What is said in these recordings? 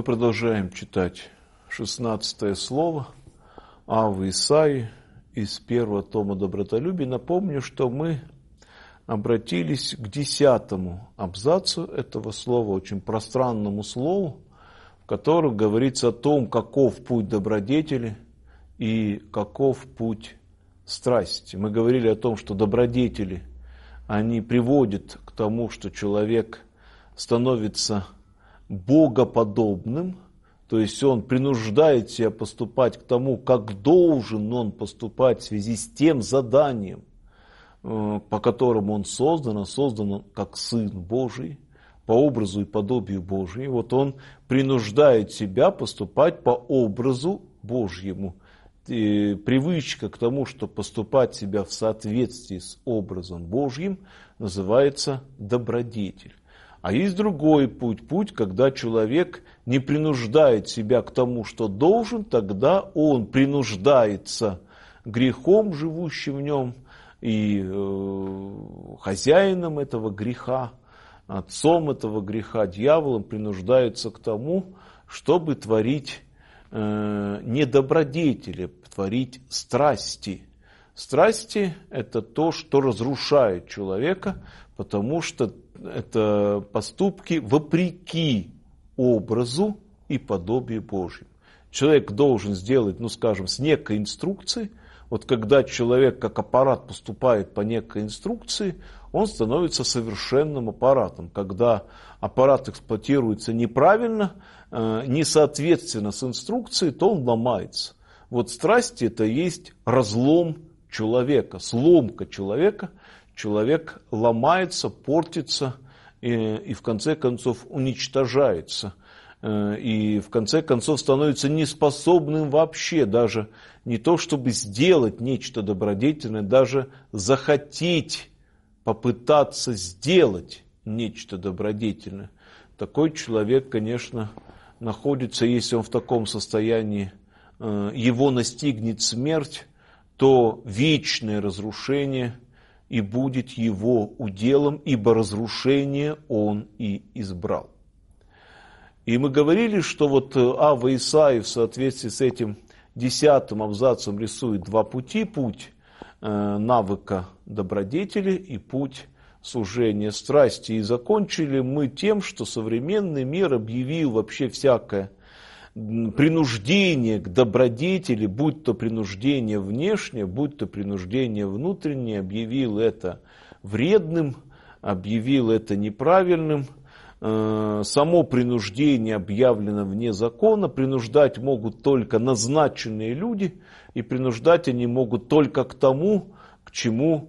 Мы продолжаем читать 16 слово Авы Исаии из первого тома «Добротолюбие». Напомню, что мы обратились к 10-му абзацу этого слова, очень пространному слову, в котором говорится о том, каков путь добродетели и каков путь страсти. Мы говорили о том, что добродетели, они приводят к тому, что человек становится богоподобным, то есть он принуждает себя поступать к тому, как должен он поступать в связи с тем заданием, по которому он создан как Сын Божий, по образу и подобию Божию. И вот он принуждает себя поступать по образу Божьему. И привычка к тому, что поступать себя в соответствии с образом Божьим, называется добродетель. А есть другой путь, когда человек не принуждает себя к тому, что должен, тогда он принуждается грехом, живущим в нем, и хозяином этого греха, отцом этого греха, дьяволом, принуждается к тому, чтобы творить не добродетели, творить страсти. Страсти – это то, что разрушает человека, потому что это поступки вопреки образу и подобию Божьему. Человек должен сделать, с некой инструкцией. Вот когда человек как аппарат поступает по некой инструкции, он становится совершенным аппаратом. Когда аппарат эксплуатируется неправильно, несоответственно с инструкцией, то он ломается. Вот страсти – это есть разлом человека, сломка человека. Человек ломается, портится и в конце концов уничтожается. И в конце концов становится неспособным вообще даже не то, чтобы сделать нечто добродетельное, даже захотеть попытаться сделать нечто добродетельное. Такой человек, конечно, находится, если он в таком состоянии, его настигнет смерть, то вечное разрушение и будет его уделом, ибо разрушение он и избрал. И мы говорили, что вот Ава Исаии в соответствии с этим 10-м абзацем рисует два пути. Путь навыка добродетели и путь служения страсти. И закончили мы тем, что современный мир объявил вообще всякое принуждение к добродетели, будь то принуждение внешнее, будь то принуждение внутреннее, объявил это вредным, объявил это неправильным. Само принуждение объявлено вне закона, принуждать могут только назначенные люди, и принуждать они могут только к тому, к чему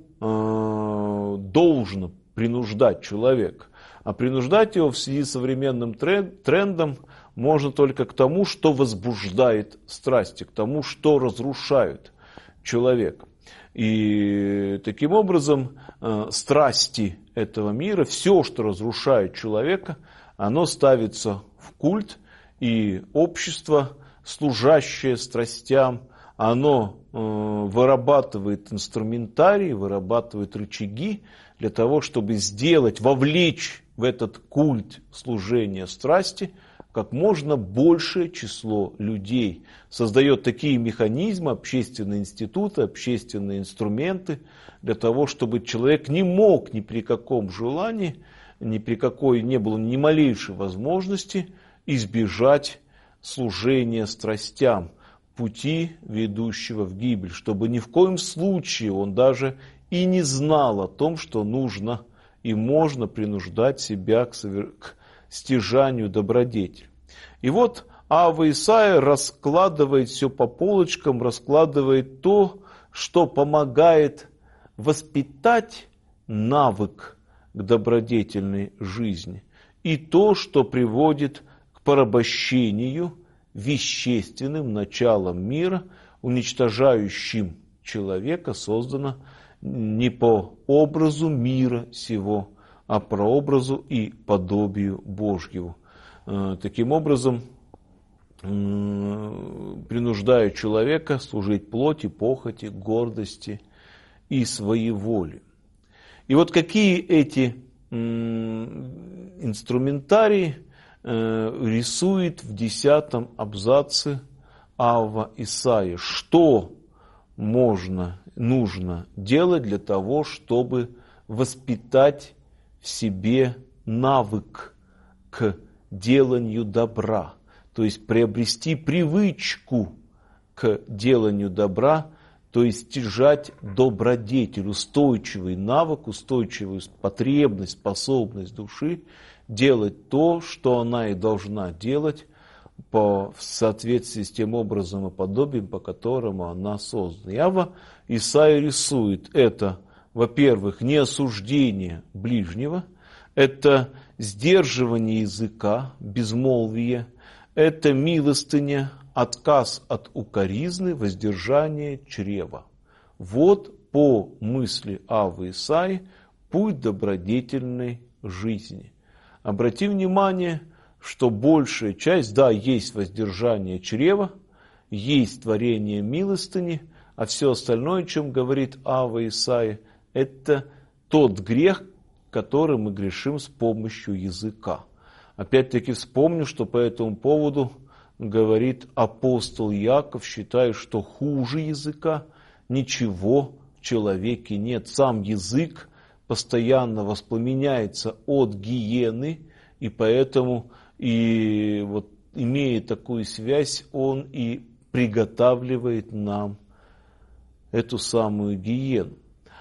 должно принуждать человека. А принуждать его в связи с современным трендом можно только к тому, что возбуждает страсти, к тому, что разрушает человека. И таким образом страсти этого мира, все, что разрушает человека, оно ставится в культ, и общество, служащее страстям, оно вырабатывает инструментарий, вырабатывает рычаги для того, чтобы сделать, вовлечь в этот культ служения страсти как можно большее число людей. Создает такие механизмы, общественные институты, общественные инструменты для того, чтобы человек не мог ни при каком желании, ни при какой не было ни малейшей возможности избежать служения страстям, пути, ведущего в гибель, чтобы ни в коем случае он даже и не знал о том, что нужно и можно принуждать себя к стяжанию добродетели. И вот Ава Исаия раскладывает все по полочкам, раскладывает то, что помогает воспитать навык к добродетельной жизни, и то, что приводит к порабощению вещественным началом мира, уничтожающим человека, создано не по образу мира сего, а по образу и подобию Божьему. Таким образом, принуждая человека служить плоти, похоти, гордости и своеволию. И вот какие эти инструментарии рисует в 10 абзаце Авва Исаия, что нужно делать для того, чтобы воспитать в себе навык к деланию добра, то есть приобрести привычку к деланию добра, то есть стяжать добродетель, устойчивый навык, устойчивую потребность, способность души делать то, что она и должна делать в соответствии с тем образом и подобием, по которому она создана. Авва Исаия рисует это, во-первых, не осуждение ближнего, это сдерживание языка, безмолвие, это милостыня, отказ от укоризны, воздержание чрева. Вот по мысли Аввы Исаии путь добродетельной жизни. Обрати внимание, что большая часть, да, есть воздержание чрева, есть творение милостыни, а все остальное, о чем говорит Авва Исаия, это тот грех, который мы грешим с помощью языка. Опять-таки вспомню, что по этому поводу говорит апостол Яков, считая, что хуже языка ничего в человеке нет. Сам язык постоянно воспламеняется от гиены, и поэтому, и вот имея такую связь, он и приготавливает нам эту самую гиену.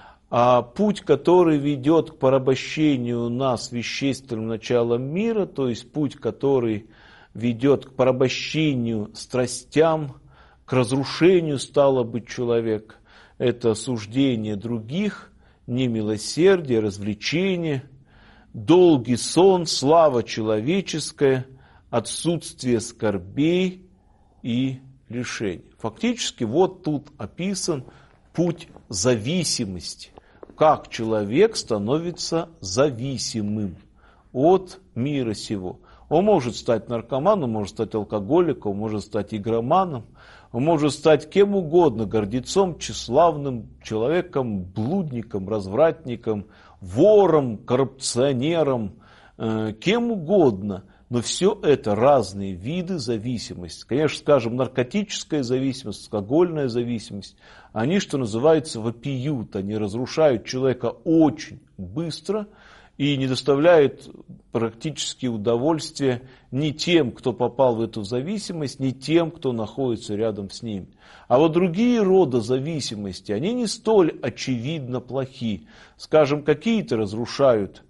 А путь, который ведет к порабощению нас вещественным началом мира, то есть путь, который ведет к порабощению страстям, к разрушению, стало быть, человек, это осуждение других, немилосердие, развлечение, долгий сон, слава человеческая, отсутствие скорбей и лишений. Фактически вот тут описан путь зависимости, как человек становится зависимым от мира сего. Он может стать наркоманом, может стать алкоголиком, может стать игроманом, он может стать кем угодно, гордецом, тщеславным человеком, блудником, развратником, вором, коррупционером, кем угодно. Но все это разные виды зависимости. Конечно, скажем, наркотическая зависимость, алкогольная зависимость, они, что называется, вопиют, они разрушают человека очень быстро и не доставляют практически удовольствия ни тем, кто попал в эту зависимость, ни тем, кто находится рядом с ним. А вот другие роды зависимости, они не столь очевидно плохи. Скажем, какие-то разрушают,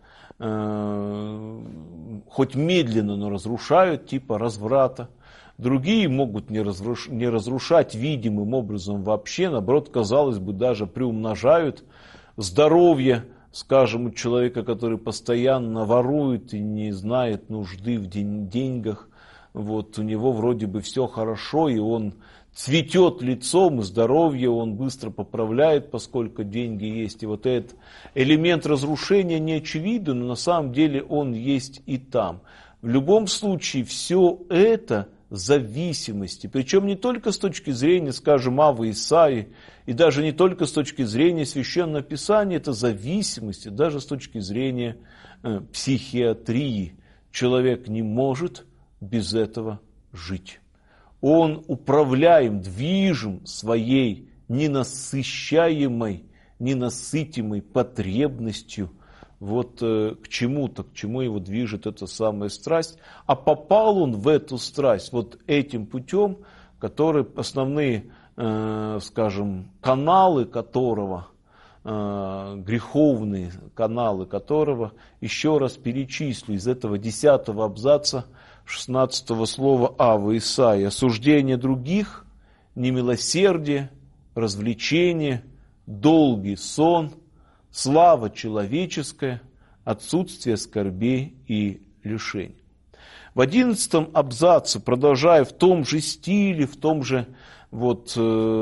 хоть медленно, но разрушают, типа разврата. Другие могут не разрушать видимым образом вообще, наоборот, казалось бы, даже приумножают здоровье, скажем, у человека, который постоянно ворует и не знает нужды в деньгах. Вот, у него вроде бы все хорошо, и он цветет лицом, и здоровье он быстро поправляет, поскольку деньги есть. И вот этот элемент разрушения не очевиден, но на самом деле он есть и там. В любом случае, все это зависимости, причем не только с точки зрения, скажем, Аввы Исаии, и даже не только с точки зрения Священного Писания, это зависимости, даже с точки зрения психиатрии. Человек не может без этого жить. Он управляем, движим своей ненасыщаемой, ненасытимой потребностью вот к чему-то, к чему его движет эта самая страсть. А попал он в эту страсть вот этим путем, который основные, скажем, каналы которого, греховные каналы которого, еще раз перечислю из этого 10 абзаца 16 слова Аввы Исаии: осуждение других, немилосердие, развлечение, долгий сон, слава человеческая, отсутствие скорбей и лишений. В 11 абзаце, продолжая в том же стиле, в том же вот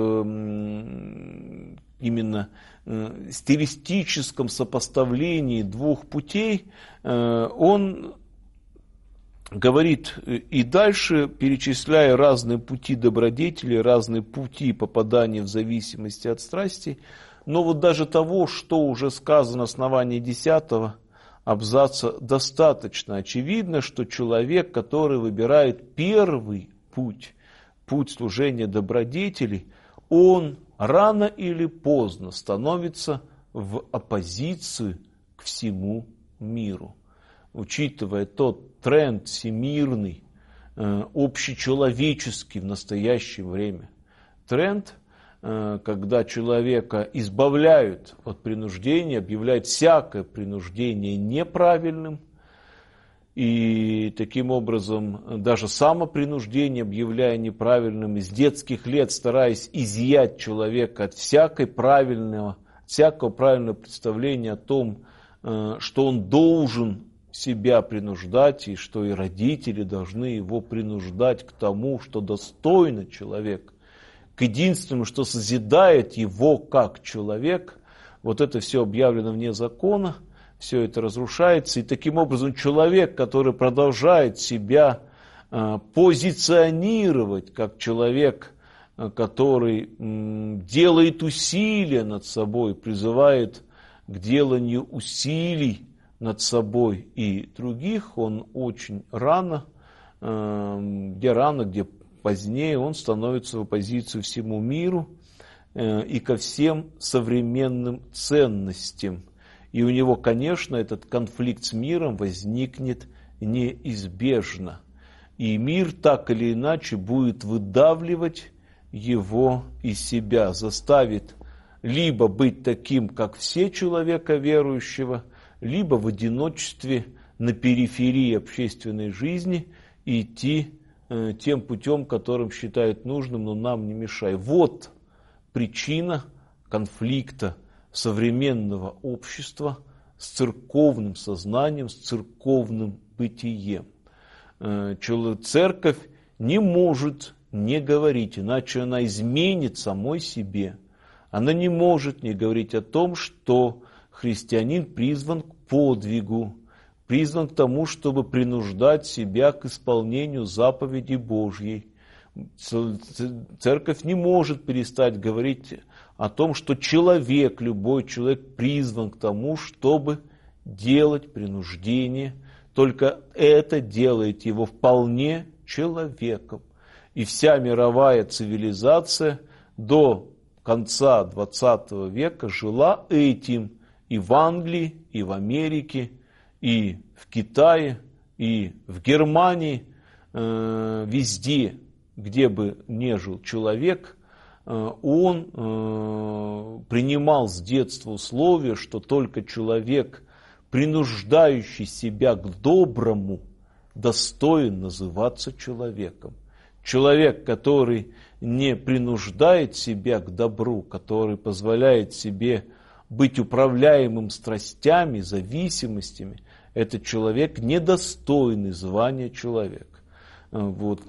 именно стилистическом сопоставлении двух путей, он говорит и дальше, перечисляя разные пути добродетели, разные пути попадания в зависимости от страсти. Но вот даже того, что уже сказано на основании 10 абзаца достаточно. Очевидно, что человек, который выбирает первый путь, путь служения добродетелей, он рано или поздно становится в оппозицию к всему миру. Учитывая тот тренд всемирный, общечеловеческий в настоящее время, тренд, когда человека избавляют от принуждения, объявляют всякое принуждение неправильным, и таким образом даже самопринуждение объявляя неправильным, из детских лет стараясь изъять человека от всякого правильного представления о том, что он должен себя принуждать, и что и родители должны его принуждать к тому, что достойно человек, к единственному, что созидает его как человек. Вот это все объявлено вне закона, все это разрушается, и таким образом человек, который продолжает себя позиционировать как человек, который делает усилия над собой, призывает к деланию усилий над собой и других, он очень рано, где позднее, он становится в оппозицию всему миру и ко всем современным ценностям. И у него, конечно, этот конфликт с миром возникнет неизбежно. И мир так или иначе будет выдавливать его из себя, заставит либо быть таким, как все человека верующего, либо в одиночестве на периферии общественной жизни и идти тем путем, которым считает нужным, но нам не мешай. Вот причина конфликта современного общества с церковным сознанием, с церковным бытием. Церковь не может не говорить, иначе она изменит самой себе. Она не может не говорить о том, что христианин призван к подвигу, призван к тому, чтобы принуждать себя к исполнению заповедей Божьей. Церковь не может перестать говорить о том, что человек, любой человек призван к тому, чтобы делать принуждение. Только это делает его вполне человеком. И вся мировая цивилизация до конца 20 века жила этим и в Англии, и в Америке, и в Китае, и в Германии, везде, где бы ни жил человек, он принимал с детства условие, что только человек, принуждающий себя к доброму, достоин называться человеком. Человек, который не принуждает себя к добру, который позволяет себе быть управляемым страстями, зависимостями, это человек, недостойный звания человека. Вот,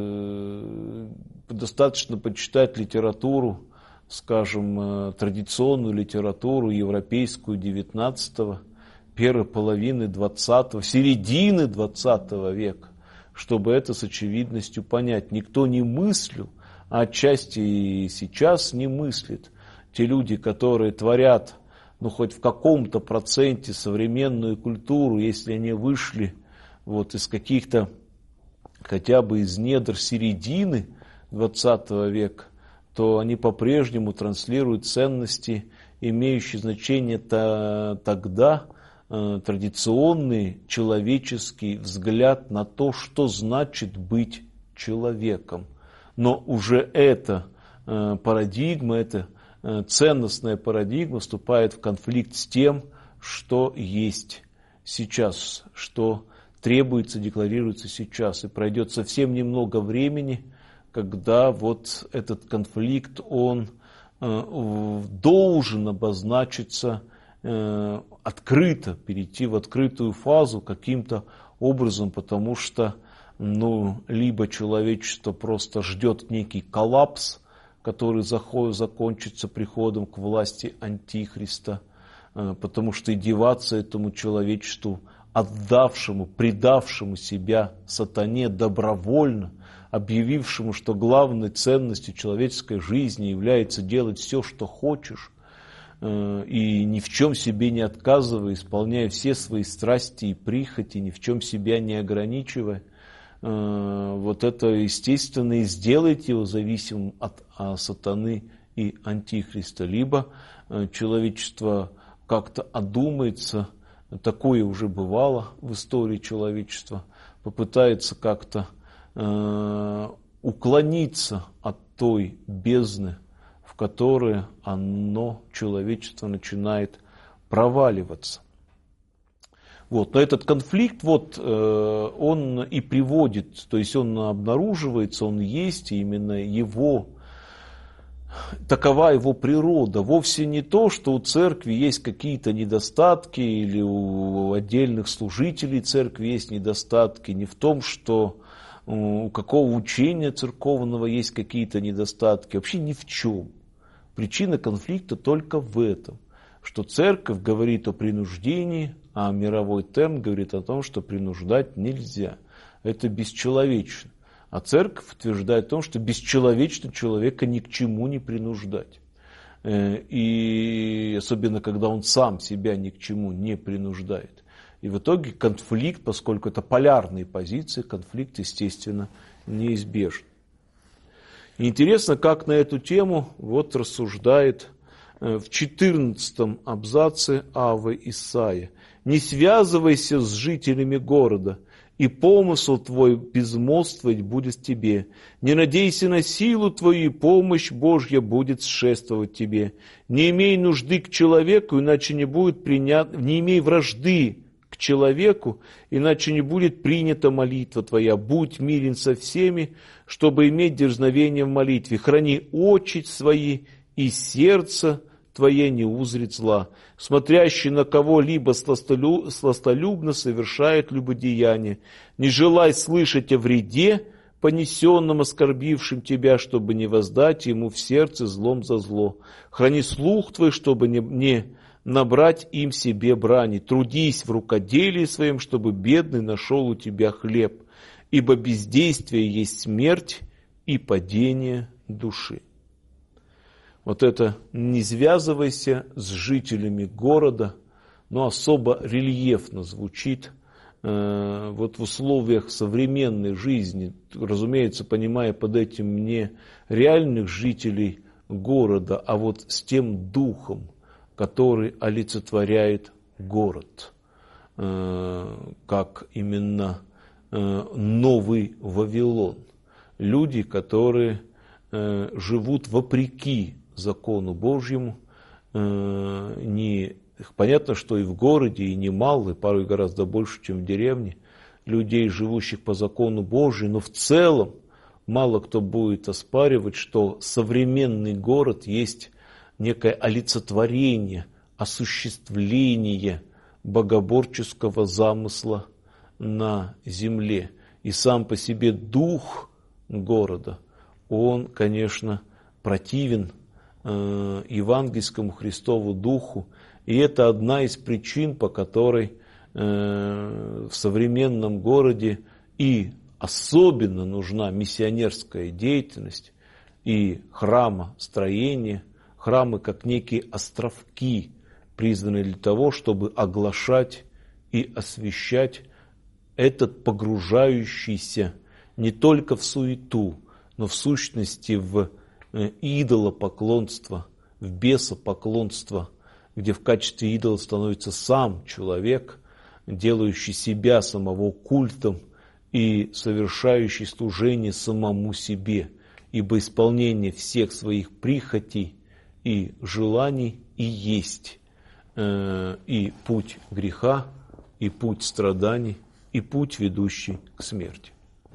достаточно почитать литературу, скажем, традиционную литературу европейскую 19-го, первой половины 20-го, середины 20 века, чтобы это с очевидностью понять. Никто не мыслил, а отчасти и сейчас не мыслит. Те люди, которые творят, хоть в каком-то проценте современную культуру, если они вышли из каких-то, хотя бы из недр середины 20 века, то они по-прежнему транслируют ценности, имеющие значение тогда, традиционный человеческий взгляд на то, что значит быть человеком. Но уже эта парадигма, эта ценностная парадигма вступает в конфликт с тем, что есть сейчас, что требуется, декларируется сейчас. И пройдет совсем немного времени, когда этот конфликт, он должен обозначиться открыто, перейти в открытую фазу каким-то образом, потому что либо человечество просто ждет некий коллапс, который закончится приходом к власти Антихриста, потому что и деваться этому человечеству, отдавшему, предавшему себя сатане добровольно, объявившему, что главной ценностью человеческой жизни является делать все, что хочешь, и ни в чем себе не отказывая, исполняя все свои страсти и прихоти, ни в чем себя не ограничивая, вот это, естественно, и сделает его зависимым от сатаны и антихриста. Либо человечество как-то одумается, такое уже бывало в истории человечества, попытается как-то уклониться от той бездны, в которой человечество начинает проваливаться. Вот. Но этот конфликт, он и приводит, то есть он обнаруживается, он есть, и именно такова его природа. Вовсе не то, что у церкви есть какие-то недостатки, или у отдельных служителей церкви есть недостатки, не в том, что у какого учения церковного есть какие-то недостатки, вообще ни в чем. Причина конфликта только в этом, что церковь говорит о принуждении, а мировой темп говорит о том, что принуждать нельзя. Это бесчеловечно. А церковь утверждает о том, что бесчеловечно человека ни к чему не принуждать. И особенно, когда он сам себя ни к чему не принуждает. И в итоге конфликт, поскольку это полярные позиции, конфликт, естественно, неизбежен. И интересно, как на эту тему рассуждает в 14 абзаце Аввы Исаия. «Не связывайся с жителями города, и помысл твой безмолвствовать будет тебе. Не надейся на силу твою, и помощь Божья будет шествовать тебе. Не имей нужды к человеку, иначе не будет не имей вражды к человеку, иначе не будет принята молитва твоя. Будь мирен со всеми, чтобы иметь дерзновение в молитве. Храни очи свои, и сердце твое не узрит зла. Смотрящий на кого-либо сластолюбно совершает любодеяние. Не желай слышать о вреде, понесенном оскорбившим тебя, чтобы не воздать ему в сердце злом за зло. Храни слух твой, чтобы не набрать им себе брани. Трудись в рукоделии своем, чтобы бедный нашел у тебя хлеб. Ибо бездействие есть смерть и падение души». Вот это «не связывайся с жителями города», но особо рельефно звучит в условиях современной жизни, разумеется, понимая под этим не реальных жителей города, а с тем духом, который олицетворяет город, как именно новый Вавилон. Люди, которые живут вопреки закону Божьему. Понятно, что и в городе, и немало, и порой гораздо больше, чем в деревне, людей, живущих по закону Божьему, но в целом мало кто будет оспаривать, что современный город есть некое олицетворение, осуществление богоборческого замысла на земле. И сам по себе дух города, он, конечно, противен евангельскому Христову духу. И это одна из причин, по которой в современном городе и особенно нужна миссионерская деятельность и храмостроение. Храмы как некие островки, призванные для того, чтобы оглашать и освещать этот погружающийся не только в суету, но в сущности в идолопоклонство, в бесопоклонство, где в качестве идола становится сам человек, делающий себя самого культом и совершающий служение самому себе, ибо исполнение всех своих прихотей и желаний и есть и путь греха, и путь страданий, и путь, ведущий к смерти.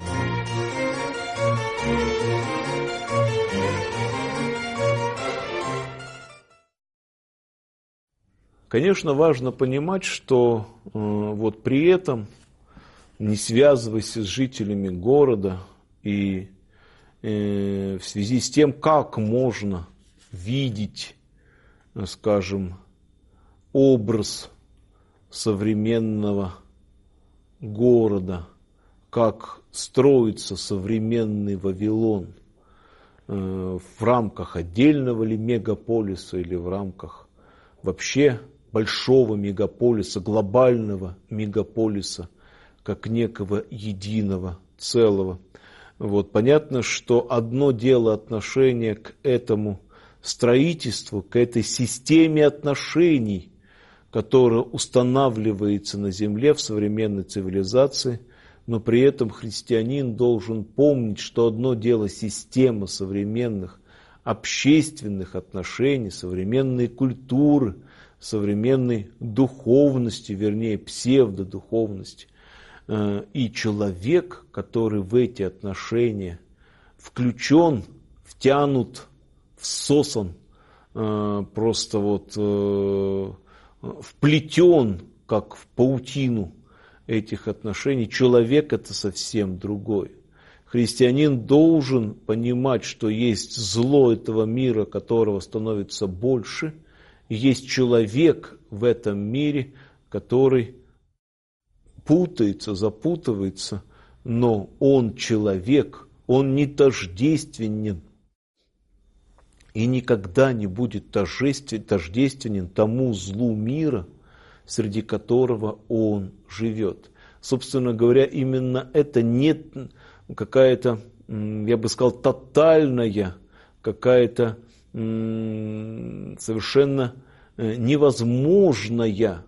Конечно, важно понимать, что при этом не связывайся с жителями города, и в связи с тем, как можно видеть, скажем, образ современного города, как строится современный Вавилон в рамках отдельного ли мегаполиса или в рамках вообще большого мегаполиса, глобального мегаполиса, как некого единого целого. Вот. Понятно, что одно дело отношение к этому строительству, к этой системе отношений, которая устанавливается на земле в современной цивилизации, но при этом христианин должен помнить, что одно дело система современных общественных отношений, современной культуры, современной духовности, вернее псевдодуховности, и человек, который в эти отношения включен, втянут, всосан, просто вот вплетен, как в паутину этих отношений, человек это совсем другой. Христианин должен понимать, что есть зло этого мира, которого становится больше, и есть человек в этом мире, который путается, запутывается, но он человек, он не тождественен и никогда не будет тождественен тому злу мира, среди которого он живет. Собственно говоря, именно это не какая-то, я бы сказал, тотальная, какая-то совершенно невозможная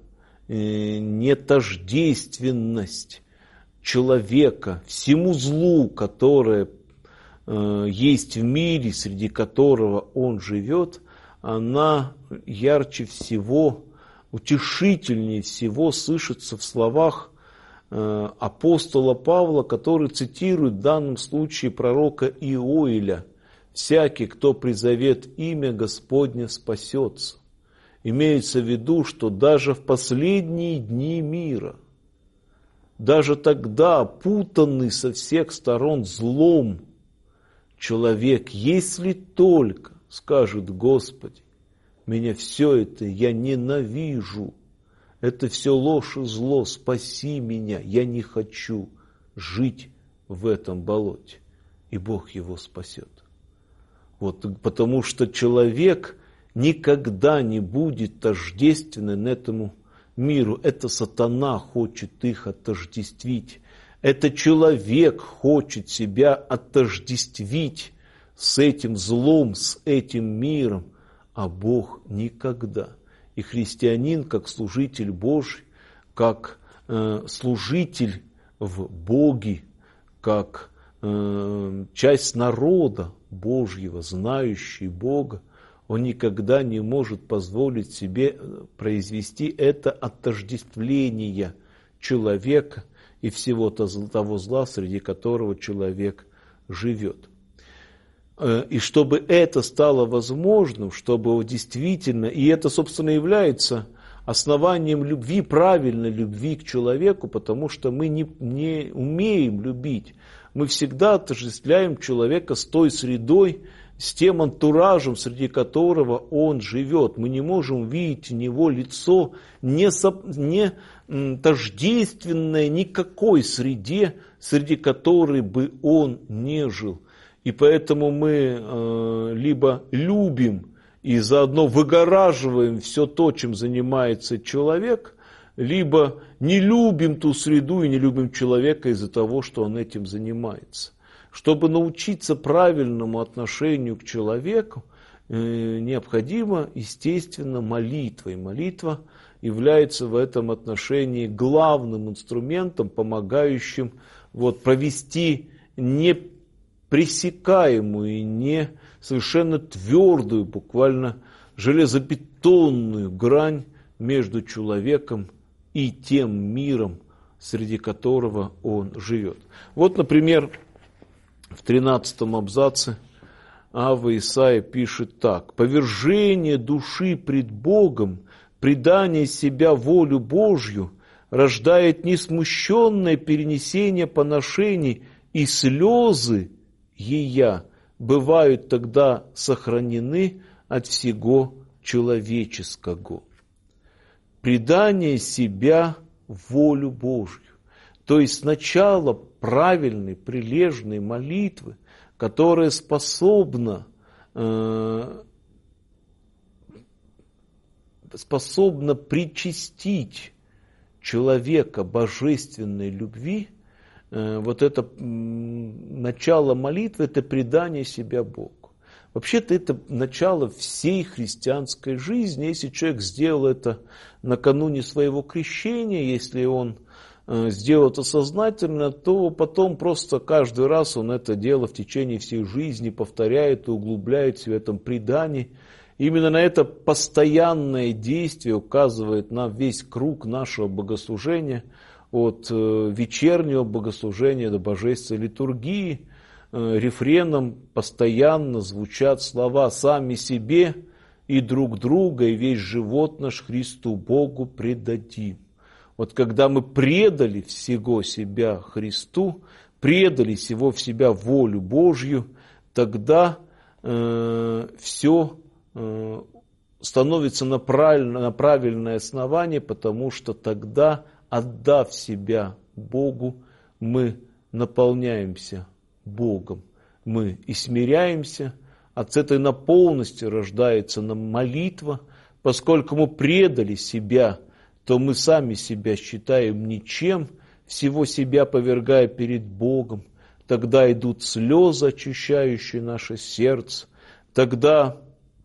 нетождественность человека всему злу, которое есть в мире, среди которого он живет, она ярче всего, утешительнее всего слышится в словах апостола Павла, который цитирует в данном случае пророка Иоиля: «Всякий, кто призовет имя Господне, спасется». Имеется в виду, что даже в последние дни мира, даже тогда, путанный со всех сторон злом, человек, если только скажет: Господи, меня все это, я ненавижу, это все ложь и зло, спаси меня, я не хочу жить в этом болоте. И Бог его спасет. Вот, потому что человек никогда не будет тождественен этому миру. Это сатана хочет их отождествить. Это человек хочет себя отождествить с этим злом, с этим миром, а Бог никогда. И христианин, как служитель Божий, как служитель в Боге, как часть народа Божьего, знающий Бога, он никогда не может позволить себе произвести это отождествление человека и всего того зла, среди которого человек живет. И чтобы это стало возможным, чтобы действительно, и это, собственно, является основанием любви, правильной любви к человеку, потому что мы не умеем любить. Мы всегда отождествляем человека с той средой, с тем антуражем, среди которого он живет. Мы не можем видеть в него лицо не тождественное никакой среде, среди которой бы он не жил. И поэтому мы либо любим и заодно выгораживаем все то, чем занимается человек, либо не любим ту среду и не любим человека из-за того, что он этим занимается. Чтобы научиться правильному отношению к человеку, необходимо, естественно, молитва. И молитва является в этом отношении главным инструментом, помогающим провести непресекаемую и не совершенно твердую, буквально железобетонную грань между человеком и тем миром, среди которого он живет. Вот, например, в 13 абзаце Авва Исаия пишет так: «Повержение души пред Богом, предание себя волю Божью рождает несмущенное перенесение поношений, и слезы ея бывают тогда сохранены от всего человеческого». Предание себя волю Божью. То есть сначала правильной, прилежной молитвы, которая способна способна причастить человека божественной любви, вот это начало молитвы, это предание себя Богу. Вообще-то это начало всей христианской жизни. Если человек сделал это накануне своего крещения, если он сделал это сознательно, то потом просто каждый раз он это дело в течение всей жизни повторяет и углубляет в этом предании. Именно на это постоянное действие указывает нам весь круг нашего богослужения, от вечернего богослужения до божественной литургии. Рефреном постоянно звучат слова «сами себе и друг друга, и весь живот наш Христу Богу предадим». Вот когда мы предали всего себя Христу, предали всего в себя волю Божью, тогда все становится на правильное основание, потому что тогда, отдав себя Богу, мы наполняемся Богом. Мы и смиряемся, от этой наполненности рождается нам молитва. Поскольку мы предали себя, то мы сами себя считаем ничем, всего себя повергая перед Богом. Тогда идут слезы, очищающие наше сердце. Тогда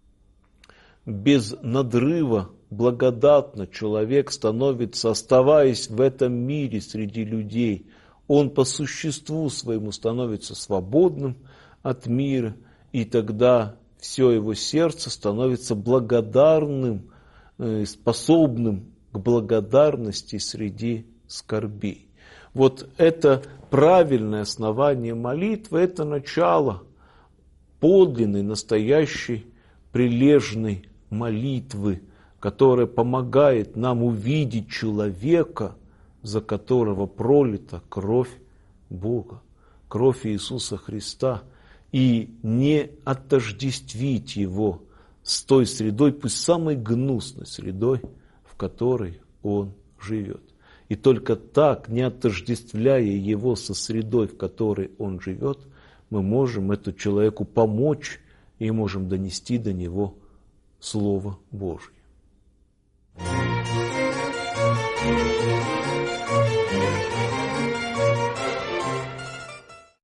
без надрыва благодатно человек становится, оставаясь в этом мире среди людей, он по существу своему становится свободным от мира, и тогда все его сердце становится благодарным, способным к благодарности среди скорбей. Вот это правильное основание молитвы, это начало подлинной, настоящей, прилежной молитвы, которая помогает нам увидеть человека, за которого пролита кровь Бога, кровь Иисуса Христа, и не отождествить его с той средой, пусть самой гнусной средой, в которой он живет. И только так, не отождествляя его со средой, в которой он живет, мы можем этому человеку помочь и можем донести до него Слово Божье.